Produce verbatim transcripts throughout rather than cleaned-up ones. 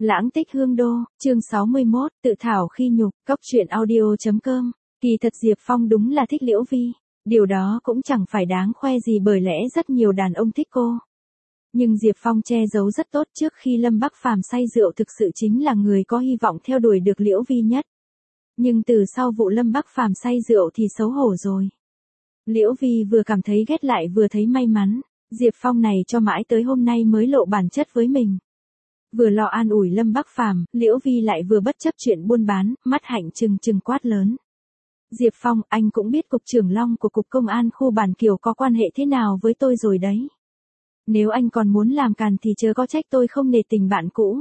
Lãng tích hương đô, chương sáu mươi mốt, tự thảo khi nhục, cóc truyện audio.com. Kỳ thật Diệp Phong đúng là thích Liễu Vi. Điều đó cũng chẳng phải đáng khoe gì bởi lẽ rất nhiều đàn ông thích cô. Nhưng Diệp Phong che giấu rất tốt trước khi Lâm Bắc Phàm say rượu thực sự chính là người có hy vọng theo đuổi được Liễu Vi nhất. Nhưng từ sau vụ Lâm Bắc Phàm say rượu thì xấu hổ rồi. Liễu Vi vừa cảm thấy ghét lại vừa thấy may mắn, Diệp Phong này cho mãi tới hôm nay mới lộ bản chất với mình. Vừa lo an ủi Lâm Bắc Phàm, Liễu Vi lại vừa bất chấp chuyện buôn bán, mắt hạnh trừng trừng quát lớn. Diệp Phong, anh cũng biết cục trưởng Long của cục công an khu Bản Kiều có quan hệ thế nào với tôi rồi đấy. Nếu anh còn muốn làm càn thì chớ có trách tôi không nể tình bạn cũ.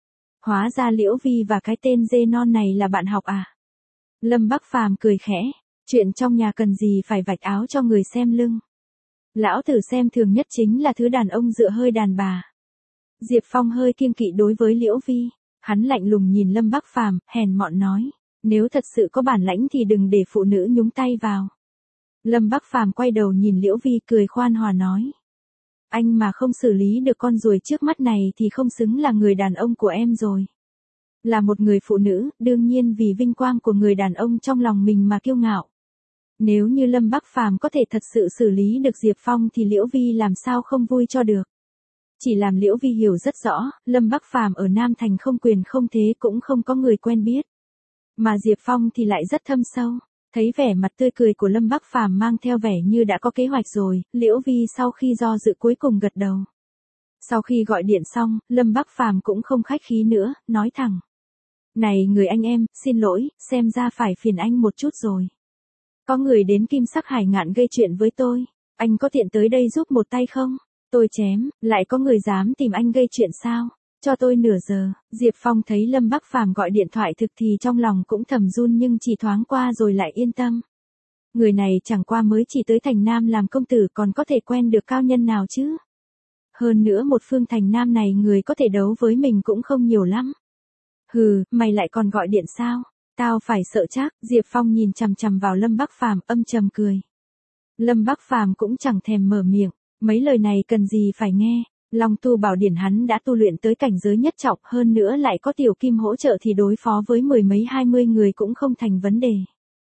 Hóa ra Liễu Vi và cái tên dê non này là bạn học à? Lâm Bắc Phàm cười khẽ, chuyện trong nhà cần gì phải vạch áo cho người xem lưng. Lão tử xem thường nhất chính là thứ đàn ông dựa hơi đàn bà. Diệp Phong hơi kiêng kỵ đối với Liễu Vi, hắn lạnh lùng nhìn Lâm Bắc Phàm, hèn mọn nói, nếu thật sự có bản lãnh thì đừng để phụ nữ nhúng tay vào. Lâm Bắc Phàm quay đầu nhìn Liễu Vi cười khoan hòa nói, anh mà không xử lý được con ruồi trước mắt này thì không xứng là người đàn ông của em rồi. Là một người phụ nữ, đương nhiên vì vinh quang của người đàn ông trong lòng mình mà kiêu ngạo. Nếu như Lâm Bắc Phàm có thể thật sự xử lý được Diệp Phong thì Liễu Vi làm sao không vui cho được. Chỉ làm Liễu Vi hiểu rất rõ, Lâm Bắc Phàm ở Nam Thành không quyền không thế cũng không có người quen biết. Mà Diệp Phong thì lại rất thâm sâu, thấy vẻ mặt tươi cười của Lâm Bắc Phàm mang theo vẻ như đã có kế hoạch rồi, Liễu Vi sau khi do dự cuối cùng gật đầu. Sau khi gọi điện xong, Lâm Bắc Phàm cũng không khách khí nữa, nói thẳng. Này người anh em, xin lỗi, xem ra phải phiền anh một chút rồi. Có người đến Kim Sắc Hải Ngạn gây chuyện với tôi, anh có tiện tới đây giúp một tay không? Tôi chém, lại có người dám tìm anh gây chuyện sao? Cho tôi nửa giờ. Diệp Phong thấy Lâm Bắc Phàm gọi điện thoại thực thì trong lòng cũng thầm run nhưng chỉ thoáng qua rồi lại yên tâm. Người này chẳng qua mới chỉ tới Thành Nam làm công tử còn có thể quen được cao nhân nào chứ? Hơn nữa một phương Thành Nam này người có thể đấu với mình cũng không nhiều lắm. Hừ, mày lại còn gọi điện sao? Tao phải sợ chắc. Diệp Phong nhìn chằm chằm vào Lâm Bắc Phàm âm trầm cười. Lâm Bắc Phàm cũng chẳng thèm mở miệng. Mấy lời này cần gì phải nghe, Long Tu Bảo Điển hắn đã tu luyện tới cảnh giới nhất trọng, hơn nữa lại có Tiểu Kim hỗ trợ thì đối phó với mười mấy hai mươi người cũng không thành vấn đề.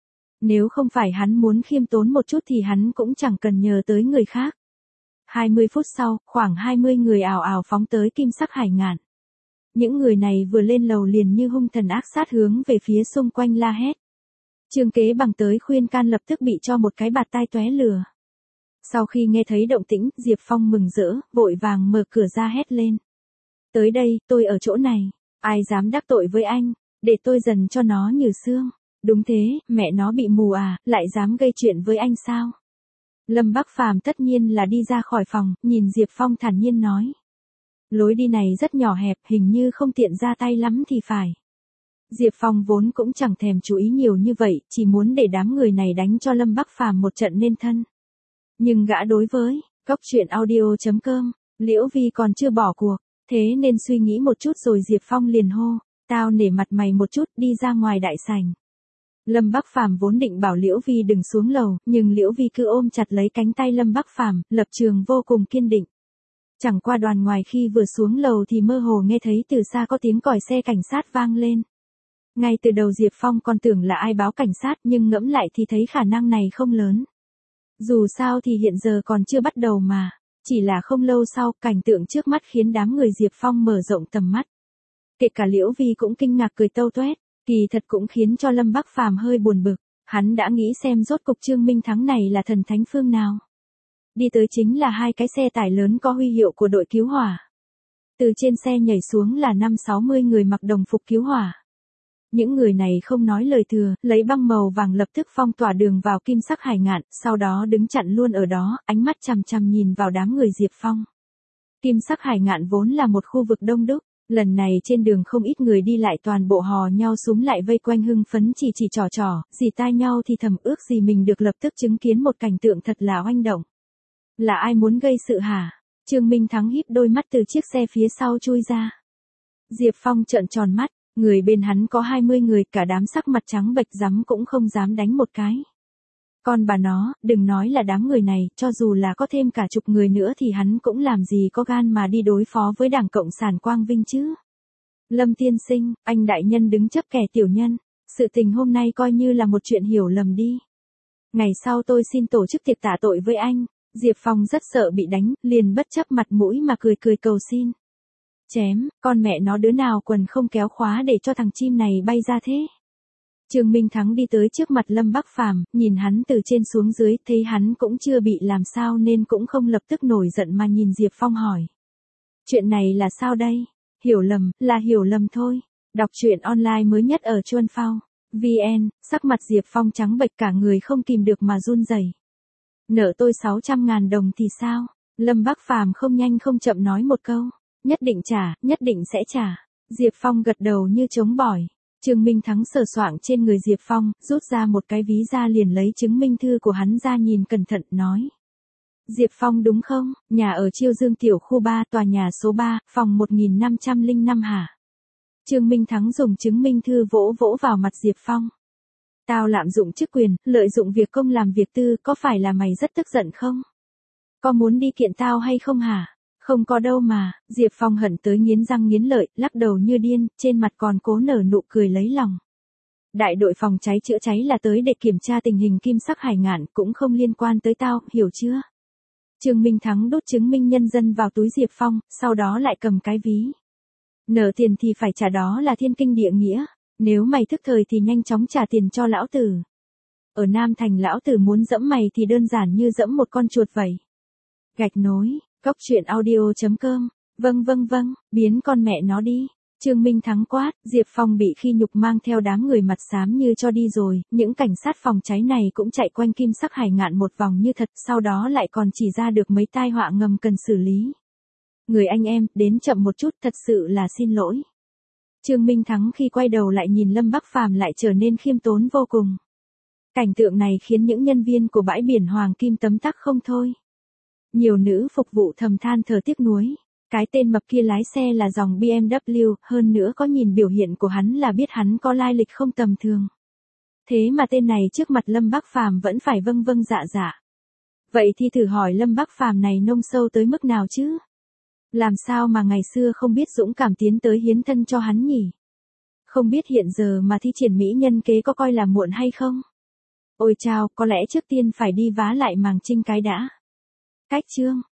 Nếu không phải hắn muốn khiêm tốn một chút thì hắn cũng chẳng cần nhờ tới người khác. hai mươi phút sau, khoảng hai mươi người ào ào phóng tới Kim Sắc Hải Ngạn. Những người này vừa lên lầu liền như hung thần ác sát hướng về phía xung quanh la hét. Trương Kế Bằng tới khuyên can lập tức bị cho một cái bạt tai tóe lửa. Sau khi nghe thấy động tĩnh, Diệp Phong mừng rỡ, vội vàng mở cửa ra hét lên. Tới đây, tôi ở chỗ này, ai dám đắc tội với anh, để tôi dần cho nó nhừ xương. Đúng thế, mẹ nó bị mù à, lại dám gây chuyện với anh sao? Lâm Bắc Phàm tất nhiên là đi ra khỏi phòng, nhìn Diệp Phong thản nhiên nói. Lối đi này rất nhỏ hẹp, hình như không tiện ra tay lắm thì phải. Diệp Phong vốn cũng chẳng thèm chú ý nhiều như vậy, chỉ muốn để đám người này đánh cho Lâm Bắc Phàm một trận nên thân. Nhưng gã đối với, cóc truyện audio.com, Liễu Vi còn chưa bỏ cuộc, thế nên suy nghĩ một chút rồi Diệp Phong liền hô, tao nể mặt mày một chút đi ra ngoài đại sảnh. Lâm Bắc Phàm vốn định bảo Liễu Vi đừng xuống lầu, nhưng Liễu Vi cứ ôm chặt lấy cánh tay Lâm Bắc Phàm, lập trường vô cùng kiên định. Chẳng qua đoàn ngoài khi vừa xuống lầu thì mơ hồ nghe thấy từ xa có tiếng còi xe cảnh sát vang lên. Ngay từ đầu Diệp Phong còn tưởng là ai báo cảnh sát nhưng ngẫm lại thì thấy khả năng này không lớn. Dù sao thì hiện giờ còn chưa bắt đầu mà, chỉ là không lâu sau, cảnh tượng trước mắt khiến đám người Diệp Phong mở rộng tầm mắt. Kể cả Liễu Vi cũng kinh ngạc cười tâu toét, kỳ thật cũng khiến cho Lâm Bắc Phàm hơi buồn bực, hắn đã nghĩ xem rốt cục Trương Minh Thắng này là thần thánh phương nào. Đi tới chính là hai cái xe tải lớn có huy hiệu của đội cứu hỏa. Từ trên xe nhảy xuống là năm sáu mươi người mặc đồng phục cứu hỏa. Những người này không nói lời thừa, lấy băng màu vàng lập tức phong tỏa đường vào Kim Sắc Hải Ngạn, sau đó đứng chặn luôn ở đó, ánh mắt chằm chằm nhìn vào đám người Diệp Phong. Kim Sắc Hải Ngạn vốn là một khu vực đông đúc, lần này trên đường không ít người đi lại toàn bộ hò nhau súng lại vây quanh hưng phấn chỉ chỉ trò trò, dì tai nhau thì thầm ước gì mình được lập tức chứng kiến một cảnh tượng thật là oanh động. Là ai muốn gây sự hả? Trương Minh Thắng híp đôi mắt từ chiếc xe phía sau chui ra. Diệp Phong trợn tròn mắt. Người bên hắn có hai mươi người, cả đám sắc mặt trắng bệch rắm cũng không dám đánh một cái. Còn bà nó, đừng nói là đám người này, cho dù là có thêm cả chục người nữa thì hắn cũng làm gì có gan mà đi đối phó với Đảng Cộng sản Quang Vinh chứ. Lâm tiên sinh, anh đại nhân đứng chấp kẻ tiểu nhân. Sự tình hôm nay coi như là một chuyện hiểu lầm đi. Ngày sau tôi xin tổ chức tiệc tạ tội với anh. Diệp Phong rất sợ bị đánh, liền bất chấp mặt mũi mà cười cười cầu xin. Chém, con mẹ nó đứa nào quần không kéo khóa để cho thằng chim này bay ra thế. Trương Minh Thắng đi tới trước mặt Lâm Bắc Phàm, nhìn hắn từ trên xuống dưới, thấy hắn cũng chưa bị làm sao nên cũng không lập tức nổi giận mà nhìn Diệp Phong hỏi. Chuyện này là sao đây? Hiểu lầm, là hiểu lầm thôi. Đọc truyện online mới nhất ở Chuan Phao. vê en, sắc mặt Diệp Phong trắng bệch cả người không kìm được mà run rẩy. Nợ tôi sáu trăm ngàn đồng thì sao? Lâm Bắc Phàm không nhanh không chậm nói một câu. Nhất định trả, nhất định sẽ trả. Diệp Phong gật đầu như trống bỏi. Trương Minh Thắng sờ soạng trên người Diệp Phong, rút ra một cái ví ra liền lấy chứng minh thư của hắn ra nhìn cẩn thận, nói. Diệp Phong đúng không? Nhà ở Chiêu Dương tiểu khu ba, tòa nhà số ba, phòng một nghìn năm trăm lẻ năm hả? Trương Minh Thắng dùng chứng minh thư vỗ vỗ vào mặt Diệp Phong. Tao lạm dụng chức quyền, lợi dụng việc công làm việc tư, có phải là mày rất tức giận không? Có muốn đi kiện tao hay không hả? Không có đâu mà. Diệp Phong hận tới nghiến răng nghiến lợi, lắc đầu như điên, trên mặt còn cố nở nụ cười lấy lòng. Đại đội phòng cháy chữa cháy là tới để kiểm tra tình hình kim sắc hải ngạn, cũng không liên quan tới tao, hiểu chưa? Trương Minh Thắng đút chứng minh nhân dân vào túi Diệp Phong, sau đó lại cầm cái ví. Nợ tiền thì phải trả, đó là thiên kinh địa nghĩa. Nếu mày thức thời thì nhanh chóng trả tiền cho lão tử. Ở Nam Thành lão tử muốn dẫm mày thì đơn giản như dẫm một con chuột vậy. Gạch nối, cóc truyện audio chấm com. Vâng vâng vâng, biến con mẹ nó đi. Trương Minh Thắng quát, Diệp Phong bị khi nhục mang theo đám người mặt xám như cho đi rồi, những cảnh sát phòng cháy này cũng chạy quanh kim sắc hải ngạn một vòng như thật, sau đó lại còn chỉ ra được mấy tai họa ngầm cần xử lý. Người anh em, đến chậm một chút, thật sự là xin lỗi. Trương Minh Thắng khi quay đầu lại nhìn Lâm Bắc Phàm lại trở nên khiêm tốn vô cùng. Cảnh tượng này khiến những nhân viên của bãi biển Hoàng Kim tấm tắc không thôi. Nhiều nữ phục vụ thầm than thở tiếc nuối. Cái tên mập kia lái xe là dòng bê em vê, hơn nữa có nhìn biểu hiện của hắn là biết hắn có lai lịch không tầm thường. Thế mà tên này trước mặt Lâm Bắc Phàm vẫn phải vâng vâng dạ dạ. Vậy thì thử hỏi Lâm Bắc Phàm này nông sâu tới mức nào chứ? Làm sao mà ngày xưa không biết dũng cảm tiến tới hiến thân cho hắn nhỉ? Không biết hiện giờ mà thi triển mỹ nhân kế có coi là muộn hay không? Ôi chao, có lẽ trước tiên phải đi vá lại màng trinh cái đã. Cách chương